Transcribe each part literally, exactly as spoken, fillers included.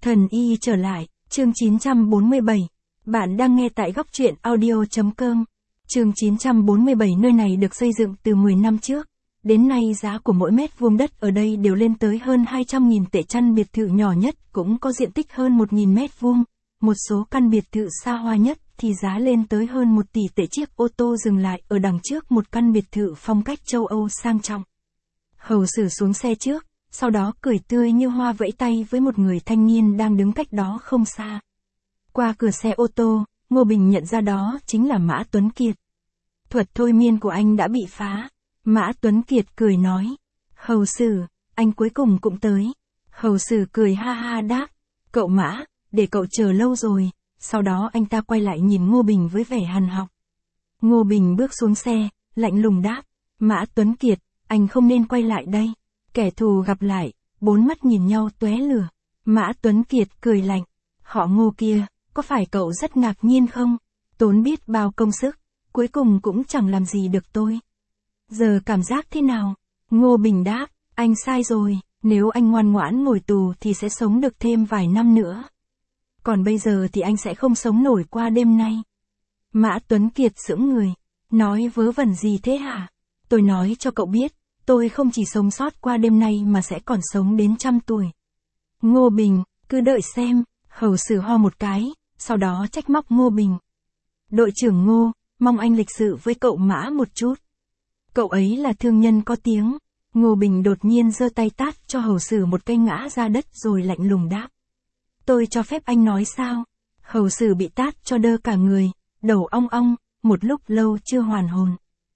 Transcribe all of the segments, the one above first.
Thần y trở lại, chương chín trăm bốn mươi bảy. Bạn đang nghe tại góc truyện audio chấm com. Chương chín trăm bốn mươi bảy nơi này được xây dựng từ mười năm trước. Đến nay giá của mỗi mét vuông đất ở đây đều lên tới hơn hai trăm nghìn tệ, căn biệt thự nhỏ nhất cũng có diện tích hơn một nghìn mét vuông. Một số căn biệt thự xa hoa nhất thì giá lên tới hơn một tỷ tệ. Chiếc ô tô dừng lại ở đằng trước một căn biệt thự phong cách châu Âu sang trọng. Hầu Sử xuống xe trước, sau đó cười tươi như hoa vẫy tay với một người thanh niên đang đứng cách đó không xa. Qua cửa xe ô tô, Ngô Bình nhận ra đó chính là Mã Tuấn Kiệt. Thuật thôi miên của anh đã bị phá. Mã Tuấn Kiệt cười nói. Hầu Sử, anh cuối cùng cũng tới. Hầu Sử cười ha ha đáp. Cậu Mã, để cậu chờ lâu rồi. Sau đó anh ta quay lại nhìn Ngô Bình với vẻ hằn học. Ngô Bình bước xuống xe, lạnh lùng đáp. Mã Tuấn Kiệt, anh không nên quay lại đây. Kẻ thù gặp lại, bốn mắt nhìn nhau tóe lửa. Mã Tuấn Kiệt cười lạnh. Họ Ngô kia, có phải cậu rất ngạc nhiên không? Tốn biết bao công sức, cuối cùng cũng chẳng làm gì được tôi. Giờ cảm giác thế nào? Ngô Bình đáp, anh sai rồi, nếu anh ngoan ngoãn ngồi tù thì sẽ sống được thêm vài năm nữa. Còn bây giờ thì anh sẽ không sống nổi qua đêm nay. Mã Tuấn Kiệt sững người, nói vớ vẩn gì thế hả? Tôi nói cho cậu biết, tôi không chỉ sống sót qua đêm nay mà sẽ còn sống đến trăm tuổi. Ngô Bình, cứ đợi xem. Hầu Sử ho một cái, sau đó trách móc Ngô Bình. Đội trưởng Ngô, mong anh lịch sự với cậu Mã một chút. Cậu ấy là thương nhân có tiếng. Ngô Bình đột nhiên giơ tay tát cho Hầu Sử một cây ngã ra đất rồi lạnh lùng đáp. Tôi cho phép anh nói sao? Hầu Sử bị tát cho đơ cả người, đầu ong ong, một lúc lâu chưa hoàn hồn.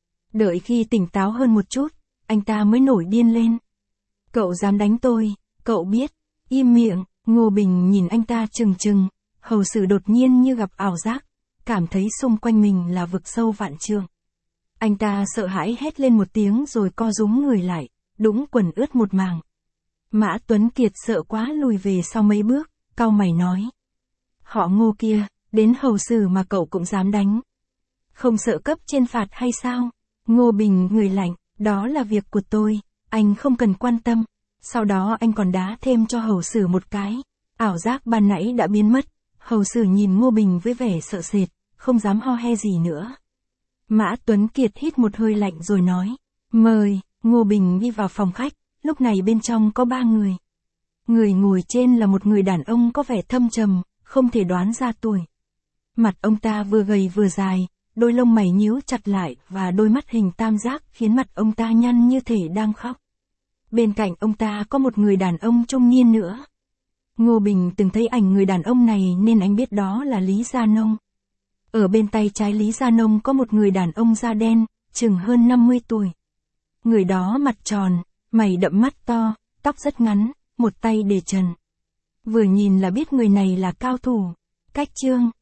Đợi khi tỉnh táo hơn một chút, anh ta mới nổi điên lên. Cậu dám đánh tôi, cậu biết, im miệng. Ngô Bình nhìn anh ta trừng trừng, Hầu Sử đột nhiên như gặp ảo giác, cảm thấy xung quanh mình là vực sâu vạn trượng. Anh ta sợ hãi hét lên một tiếng rồi co rúm người lại, đũng quần ướt một mảng. Mã Tuấn Kiệt sợ quá lùi về sau mấy bước, cau mày nói. Họ Ngô kia, đến Hầu Sử mà cậu cũng dám đánh. Không sợ cấp trên phạt hay sao? Ngô Bình người lạnh, đó là việc của tôi, anh không cần quan tâm. Sau đó anh còn đá thêm cho Hầu Sử một cái. Ảo giác ban nãy đã biến mất. Hầu Sử nhìn Ngô Bình với vẻ sợ sệt, không dám ho he gì nữa. Mã Tuấn Kiệt hít một hơi lạnh rồi nói. Mời. Ngô Bình đi vào phòng khách. Lúc này bên trong có ba người. Người ngồi trên là một người đàn ông có vẻ thâm trầm, không thể đoán ra tuổi. Mặt ông ta vừa gầy vừa dài, đôi lông mày nhíu chặt lại và đôi mắt hình tam giác khiến mặt ông ta nhăn như thể đang khóc. Bên cạnh ông ta có một người đàn ông trung niên nữa. Ngô Bình từng thấy ảnh người đàn ông này nên anh biết đó là Lý Gia Nông. Ở bên tay trái Lý Gia Nông có một người đàn ông da đen, chừng hơn năm mươi tuổi. Người đó mặt tròn, mày đậm mắt to, tóc rất ngắn, một tay để trần. Vừa nhìn là biết người này là cao thủ. Cách chương,